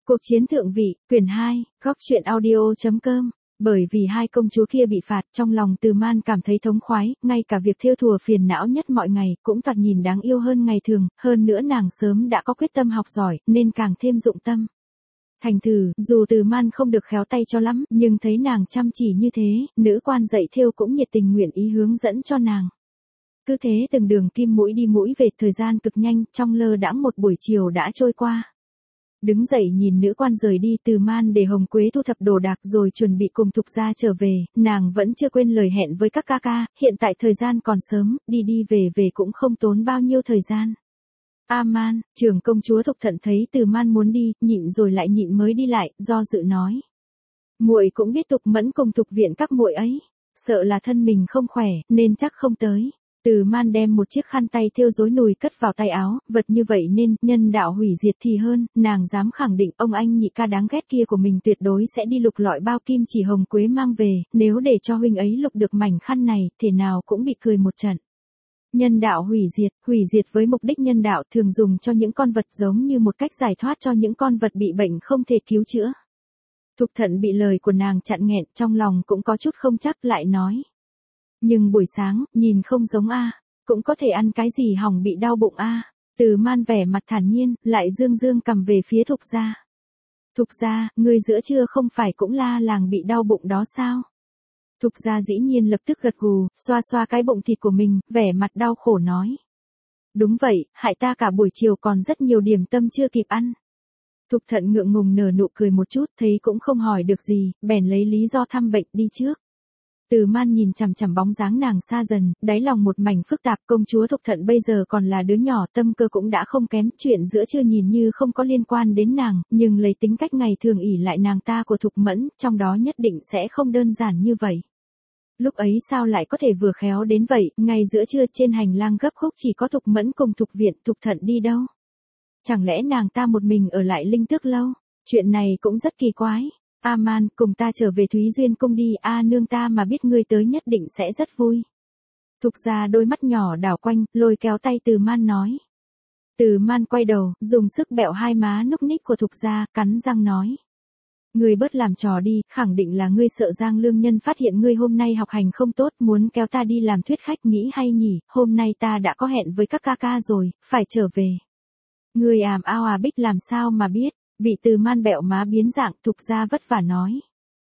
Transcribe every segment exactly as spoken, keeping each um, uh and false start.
Cuộc chiến thượng vị, quyển hai, góc truyện audio.com. Bởi vì hai công chúa kia bị phạt, trong lòng Từ Man cảm thấy thống khoái, ngay cả việc thêu thùa phiền não nhất mọi ngày, cũng thoạt nhìn đáng yêu hơn ngày thường, hơn nữa nàng sớm đã có quyết tâm học giỏi, nên càng thêm dụng tâm. Thành thử, dù Từ Man không được khéo tay cho lắm, nhưng thấy nàng chăm chỉ như thế, nữ quan dạy thêu cũng nhiệt tình nguyện ý hướng dẫn cho nàng. Cứ thế từng đường kim mũi đi mũi về, thời gian cực nhanh, trong lơ đãng một buổi chiều đã trôi qua. Đứng dậy nhìn nữ quan rời đi, Từ Man để Hồng Quế thu thập đồ đạc rồi chuẩn bị cùng Thục gia trở về, nàng vẫn chưa quên lời hẹn với các ca ca, hiện tại thời gian còn sớm, đi đi về về cũng không tốn bao nhiêu thời gian. A Man, trưởng công chúa Thục Thận thấy Từ Man muốn đi, nhịn rồi lại nhịn mới đi lại, do dự nói. Muội cũng biết Thục Mẫn cùng Thục Viện các muội ấy, sợ là thân mình không khỏe, nên chắc không tới. Từ Man đem một chiếc khăn tay thêu rối nùi cất vào tay áo, vật như vậy nên, nhân đạo hủy diệt thì hơn, nàng dám khẳng định ông anh nhị ca đáng ghét kia của mình tuyệt đối sẽ đi lục lọi bao kim chỉ Hồng Quế mang về, nếu để cho huynh ấy lục được mảnh khăn này, thể nào cũng bị cười một trận. Nhân đạo hủy diệt, hủy diệt với mục đích nhân đạo thường dùng cho những con vật giống như một cách giải thoát cho những con vật bị bệnh không thể cứu chữa. Thục Thận bị lời của nàng chặn nghẹn, trong lòng cũng có chút không chắc, lại nói. Nhưng buổi sáng, nhìn không giống a, cũng có thể ăn cái gì hỏng bị đau bụng a. Từ Man vẻ mặt thản nhiên, lại dương dương cầm về phía Thục gia. Thục gia, ngươi giữa trưa không phải cũng la làng bị đau bụng đó sao? Thục gia dĩ nhiên lập tức gật gù, xoa xoa cái bụng thịt của mình, vẻ mặt đau khổ nói. Đúng vậy, hại ta cả buổi chiều còn rất nhiều điểm tâm chưa kịp ăn. Thục Thận ngượng ngùng nở nụ cười một chút, thấy cũng không hỏi được gì, bèn lấy lý do thăm bệnh đi trước. Từ Man nhìn chằm chằm bóng dáng nàng xa dần, đáy lòng một mảnh phức tạp, công chúa Thục Thận bây giờ còn là đứa nhỏ, tâm cơ cũng đã không kém, chuyện giữa trưa nhìn như không có liên quan đến nàng, nhưng lấy tính cách ngày thường ỷ lại nàng ta của Thục Mẫn, trong đó nhất định sẽ không đơn giản như vậy. Lúc ấy sao lại có thể vừa khéo đến vậy, ngày giữa trưa trên hành lang gấp khúc chỉ có Thục Mẫn cùng Thục Viện, Thục Thận đi đâu? Chẳng lẽ nàng ta một mình ở lại Linh Tước lâu? Chuyện này cũng rất kỳ quái. A Man, cùng ta trở về Thúy Duyên cung đi, a nương ta mà biết ngươi tới nhất định sẽ rất vui. Thục gia đôi mắt nhỏ đảo quanh, lôi kéo tay Từ Man nói. Từ Man quay đầu, dùng sức bẹo hai má núc ních của Thục gia, cắn răng nói. Ngươi bớt làm trò đi, khẳng định là ngươi sợ Giang Lương Nhân phát hiện ngươi hôm nay học hành không tốt, muốn kéo ta đi làm thuyết khách, nghĩ hay nhỉ, hôm nay ta đã có hẹn với các ca ca rồi, phải trở về. Ngươi àm ao à bích làm sao mà biết. Bị Từ Man bẹo má biến dạng, Thục gia vất vả nói.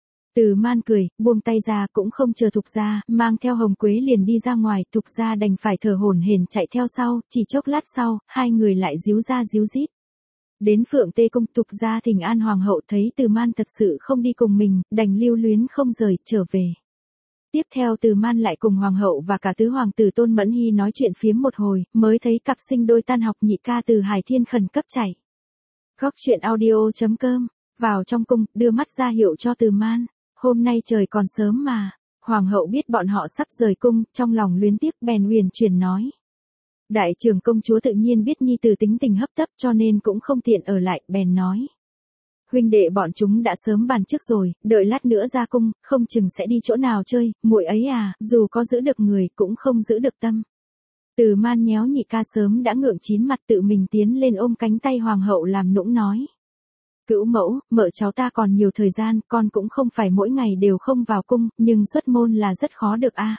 Từ Man cười, buông tay ra, cũng không chờ Thục gia, mang theo Hồng Quế liền đi ra ngoài, Thục gia đành phải thở hổn hển chạy theo sau, chỉ chốc lát sau, hai người lại díu ra díu dít. Đến Phượng Tê cung, Thục gia thỉnh an hoàng hậu thấy Từ Man thật sự không đi cùng mình, đành lưu luyến không rời, trở về. Tiếp theo Từ Man lại cùng hoàng hậu và cả tứ hoàng tử Tôn Mẫn Hy nói chuyện phiếm một hồi, mới thấy cặp sinh đôi tan học nhị ca Từ Hải Thiên khẩn cấp chạy. Góc truyện audio.com, vào trong cung, đưa mắt ra hiệu cho Từ Man, hôm nay trời còn sớm mà. Hoàng hậu biết bọn họ sắp rời cung, trong lòng luyến tiếc bèn huyền chuyển nói. Đại trưởng công chúa tự nhiên biết nhi tử tính tình hấp tấp cho nên cũng không tiện ở lại, bèn nói. Huynh đệ bọn chúng đã sớm bàn trước rồi, đợi lát nữa ra cung, không chừng sẽ đi chỗ nào chơi, muội ấy à, dù có giữ được người cũng không giữ được tâm. Từ Man nhéo nhị ca sớm đã ngượng chín mặt tự mình tiến lên ôm cánh tay hoàng hậu làm nũng nói. Cữu mẫu, mợ cháu ta còn nhiều thời gian, con cũng không phải mỗi ngày đều không vào cung, nhưng xuất môn là rất khó được a. À.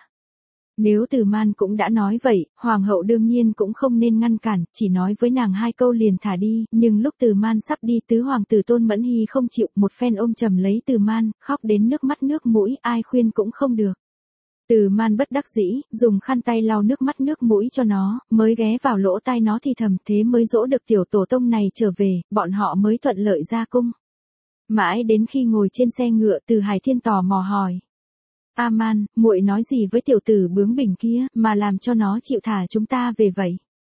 Nếu Từ Man cũng đã nói vậy, hoàng hậu đương nhiên cũng không nên ngăn cản, chỉ nói với nàng hai câu liền thả đi, nhưng lúc Từ Man sắp đi tứ hoàng tử Tôn Mẫn Hy không chịu, một phen ôm chầm lấy Từ Man, khóc đến nước mắt nước mũi, ai khuyên cũng không được. Từ Man bất đắc dĩ, dùng khăn tay lau nước mắt nước mũi cho nó, mới ghé vào lỗ tai nó thì thầm, thế mới dỗ được tiểu tổ tông này trở về, bọn họ mới thuận lợi ra cung. Mãi đến khi ngồi trên xe ngựa, Từ Hải Thiên tò mò hỏi. A Man, muội nói gì với tiểu tử bướng bỉnh kia, mà làm cho nó chịu thả chúng ta về vậy?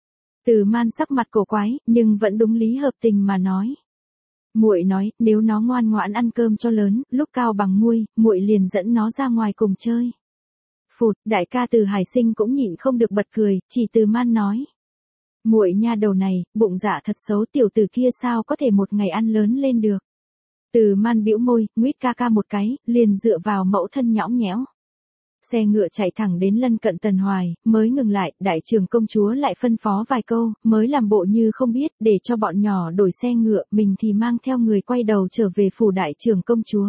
Từ Man sắc mặt cổ quái, nhưng vẫn đúng lý hợp tình mà nói. Muội nói, nếu nó ngoan ngoãn ăn cơm cho lớn, lúc cao bằng muôi, muội liền dẫn nó ra ngoài cùng chơi. Phụt, đại ca Từ Hải Sinh cũng nhịn không được bật cười, chỉ Từ Man nói. Muội nha đầu này, bụng dạ thật xấu, tiểu tử kia sao có thể một ngày ăn lớn lên được. Từ Man bĩu môi, nguyết ca ca một cái, liền dựa vào mẫu thân nhõng nhẽo. Xe ngựa chạy thẳng đến lân cận Tần Hoài, mới ngừng lại, đại trưởng công chúa lại phân phó vài câu, mới làm bộ như không biết, để cho bọn nhỏ đổi xe ngựa, mình thì mang theo người quay đầu trở về phủ đại trưởng công chúa.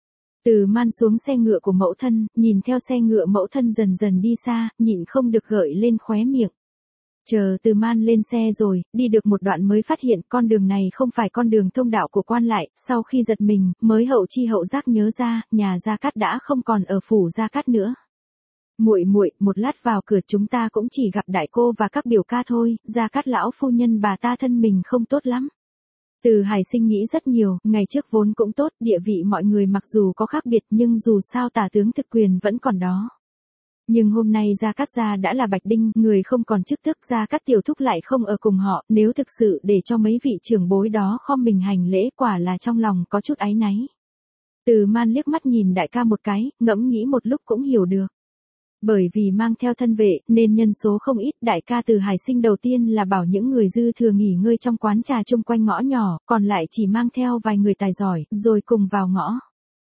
Từ Man xuống xe ngựa của mẫu thân, nhìn theo xe ngựa mẫu thân dần dần đi xa, nhịn không được gợi lên khóe miệng. Chờ Từ Man lên xe rồi, đi được một đoạn mới phát hiện con đường này không phải con đường thông đạo của quan lại, sau khi giật mình, mới hậu chi hậu giác nhớ ra, nhà Gia Cát đã không còn ở phủ Gia Cát nữa. Muội muội, một lát vào cửa chúng ta cũng chỉ gặp đại cô và các biểu ca thôi, Gia Cát lão phu nhân bà ta thân mình không tốt lắm. Từ Hải Sinh nghĩ rất nhiều, ngày trước vốn cũng tốt, địa vị mọi người mặc dù có khác biệt nhưng dù sao tả tướng thực quyền vẫn còn đó. Nhưng hôm nay Gia Cát gia đã là Bạch Đinh, người không còn chức tước, Gia Cát tiểu thúc lại không ở cùng họ, nếu thực sự để cho mấy vị trưởng bối đó khom mình hành lễ quả là trong lòng có chút áy náy. Từ Man liếc mắt nhìn đại ca một cái, ngẫm nghĩ một lúc cũng hiểu được. Bởi vì mang theo thân vệ, nên nhân số không ít, đại ca Từ Hải Sinh đầu tiên là bảo những người dư thừa nghỉ ngơi trong quán trà chung quanh ngõ nhỏ, còn lại chỉ mang theo vài người tài giỏi, rồi cùng vào ngõ.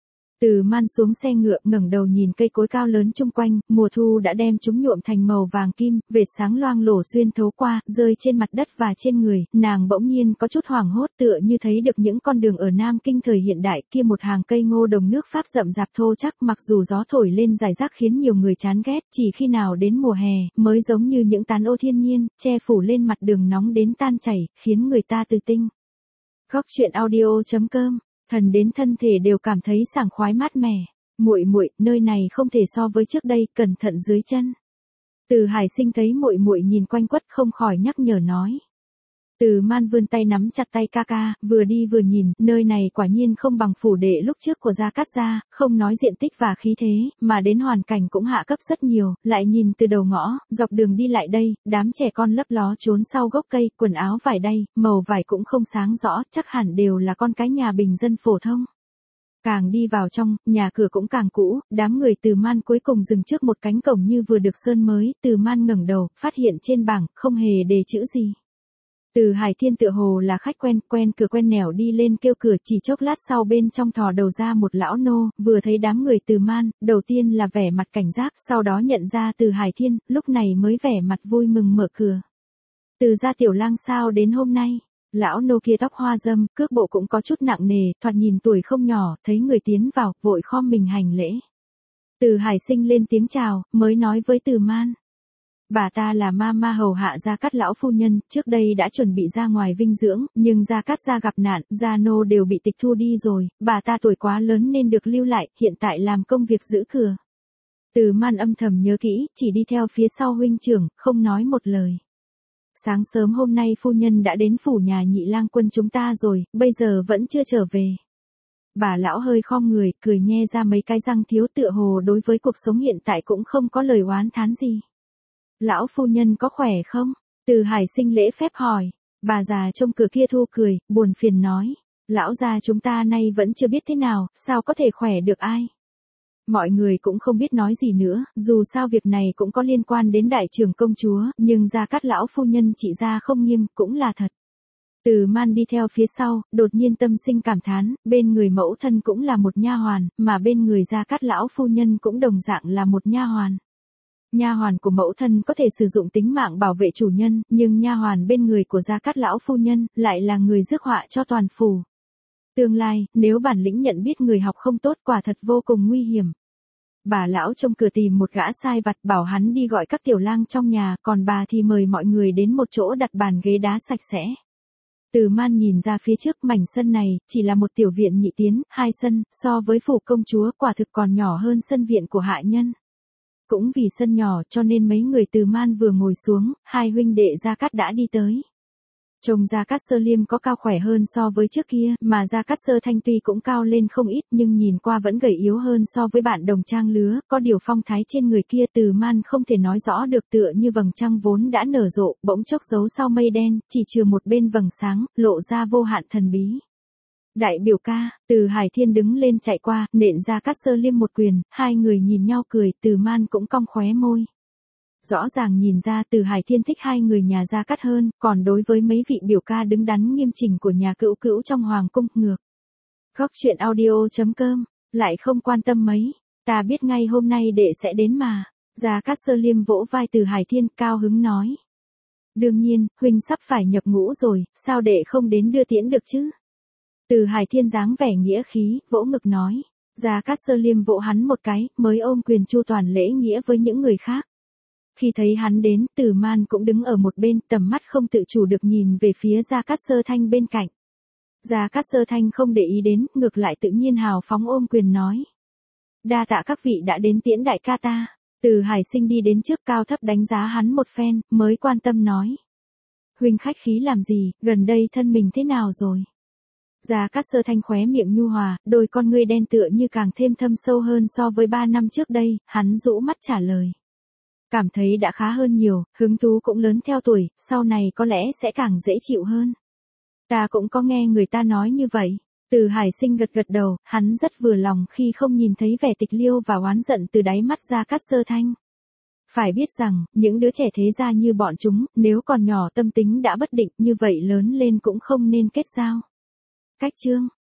Từ Man xuống xe ngựa, ngẩng đầu nhìn cây cối cao lớn chung quanh, mùa thu đã đem chúng nhuộm thành màu vàng kim, vệt sáng loang lổ xuyên thấu qua, rơi trên mặt đất và trên người, nàng bỗng nhiên có chút hoảng hốt, tựa như thấy được những con đường ở Nam Kinh thời hiện đại, kia một hàng cây ngô đồng nước Pháp rậm rạp thô chắc, mặc dù gió thổi lên rải rác khiến nhiều người chán ghét, chỉ khi nào đến mùa hè, mới giống như những tán ô thiên nhiên, che phủ lên mặt đường nóng đến tan chảy, khiến người ta từ tinh. Góc truyện audio chấm com. Thần đến thân thể đều cảm thấy sảng khoái mát mẻ. Muội muội, nơi này không thể so với trước đây, cẩn thận dưới chân. Từ Hải Sinh thấy muội muội nhìn quanh quất không khỏi nhắc nhở nói. Từ Man vươn tay nắm chặt tay ca ca, vừa đi vừa nhìn, nơi này quả nhiên không bằng phủ đệ lúc trước của Gia Cát gia, không nói diện tích và khí thế, mà đến hoàn cảnh cũng hạ cấp rất nhiều, lại nhìn từ đầu ngõ, dọc đường đi lại đây, đám trẻ con lấp ló trốn sau gốc cây, quần áo vải đay, màu vải cũng không sáng rõ, chắc hẳn đều là con cái nhà bình dân phổ thông. Càng đi vào trong, nhà cửa cũng càng cũ, đám người Từ Man cuối cùng dừng trước một cánh cổng như vừa được sơn mới, Từ Man ngẩng đầu, phát hiện trên bảng, không hề đề chữ gì. Từ Hải Thiên tựa hồ là khách quen, quen cửa quen nẻo đi lên kêu cửa, chỉ chốc lát sau bên trong thò đầu ra một lão nô, vừa thấy đám người Từ Man, đầu tiên là vẻ mặt cảnh giác, sau đó nhận ra Từ Hải Thiên, lúc này mới vẻ mặt vui mừng mở cửa. Từ gia tiểu lang sao đến hôm nay? Lão nô kia tóc hoa râm, cước bộ cũng có chút nặng nề, thoạt nhìn tuổi không nhỏ, thấy người tiến vào, vội khom mình hành lễ. Từ Hải Sinh lên tiếng chào, mới nói với Từ Man. Bà ta là ma ma hầu hạ Gia Cát lão phu nhân, trước đây đã chuẩn bị ra ngoài vinh dưỡng, nhưng Gia Cát gia gặp nạn, gia nô đều bị tịch thu đi rồi, bà ta tuổi quá lớn nên được lưu lại, hiện tại làm công việc giữ cửa. Từ Man âm thầm nhớ kỹ, chỉ đi theo phía sau huynh trưởng, không nói một lời. Sáng sớm hôm nay phu nhân đã đến phủ nhà nhị lang quân chúng ta rồi, bây giờ vẫn chưa trở về. Bà lão hơi khom người, cười nhe ra mấy cái răng thiếu, tựa hồ đối với cuộc sống hiện tại cũng không có lời oán thán gì. Lão phu nhân có khỏe không? Từ Hải Sinh lễ phép hỏi. Bà già trông cửa kia thu cười, buồn phiền nói. Lão già chúng ta nay vẫn chưa biết thế nào, sao có thể khỏe được ai? Mọi người cũng không biết nói gì nữa, dù sao việc này cũng có liên quan đến đại trưởng công chúa, nhưng Gia Cát lão phu nhân trị gia không nghiêm, cũng là thật. Từ Man đi theo phía sau, đột nhiên tâm sinh cảm thán, bên người mẫu thân cũng là một nha hoàn, mà bên người Gia Cát lão phu nhân cũng đồng dạng là một nha hoàn. Nha hoàn của mẫu thân có thể sử dụng tính mạng bảo vệ chủ nhân, nhưng nha hoàn bên người của Gia Cát lão phu nhân lại là người rước họa cho toàn phủ. Tương lai, nếu bản lĩnh nhận biết người học không tốt quả thật vô cùng nguy hiểm. Bà lão trông cửa tìm một gã sai vặt bảo hắn đi gọi các tiểu lang trong nhà, còn bà thì mời mọi người đến một chỗ đặt bàn ghế đá sạch sẽ. Từ Man nhìn ra phía trước mảnh sân này, chỉ là một tiểu viện nhị tiến, hai sân, so với phủ công chúa quả thực còn nhỏ hơn sân viện của hạ nhân. Cũng vì sân nhỏ cho nên mấy người Từ Man vừa ngồi xuống, hai huynh đệ Gia Cát đã đi tới. Trông Gia Cát Sơ Liêm có cao khỏe hơn so với trước kia, mà Gia Cát Sơ Thanh tuy cũng cao lên không ít nhưng nhìn qua vẫn gầy yếu hơn so với bạn đồng trang lứa, có điều phong thái trên người kia Từ Man không thể nói rõ được, tựa như vầng trăng vốn đã nở rộ, bỗng chốc giấu sau mây đen, chỉ trừ một bên vầng sáng, lộ ra vô hạn thần bí. Đại biểu ca, Từ Hải Thiên đứng lên chạy qua, nện Gia Cát Sơ Liêm một quyền, hai người nhìn nhau cười, Từ Man cũng cong khóe môi. Rõ ràng nhìn ra Từ Hải Thiên thích hai người nhà Gia Cát hơn, còn đối với mấy vị biểu ca đứng đắn nghiêm chỉnh của nhà cữu cữu trong hoàng cung, ngược. Góc truyện audio chấm com, lại không quan tâm mấy. Ta biết ngay hôm nay đệ sẽ đến mà. Gia Cát Sơ Liêm vỗ vai Từ Hải Thiên cao hứng nói. Đương nhiên, huynh sắp phải nhập ngũ rồi, sao đệ không đến đưa tiễn được chứ? Từ Hải Thiên dáng vẻ nghĩa khí, vỗ ngực nói. Gia Cát Sơ Liêm vỗ hắn một cái, mới ôm quyền chu toàn lễ nghĩa với những người khác. Khi thấy hắn đến, Từ Man cũng đứng ở một bên, tầm mắt không tự chủ được nhìn về phía Gia Cát Sơ Thanh bên cạnh. Gia Cát Sơ Thanh không để ý đến, ngược lại tự nhiên hào phóng ôm quyền nói. Đa tạ các vị đã đến tiễn đại ca ta. Từ Hải Sinh đi đến trước cao thấp đánh giá hắn một phen, mới quan tâm nói. Huynh khách khí làm gì, gần đây thân mình thế nào rồi? Gia Cát Sơ Thanh khóe miệng nhu hòa, đôi con ngươi đen tựa như càng thêm thâm sâu hơn so với ba năm trước đây, hắn rũ mắt trả lời. Cảm thấy đã khá hơn nhiều, hứng thú cũng lớn theo tuổi, sau này có lẽ sẽ càng dễ chịu hơn. Ta cũng có nghe người ta nói như vậy. Từ Hải Sinh gật gật đầu, hắn rất vừa lòng khi không nhìn thấy vẻ tịch liêu và oán giận từ đáy mắt Gia Cát Sơ Thanh. Phải biết rằng, những đứa trẻ thế gia như bọn chúng, nếu còn nhỏ tâm tính đã bất định như vậy lớn lên cũng không nên kết giao. Cách chương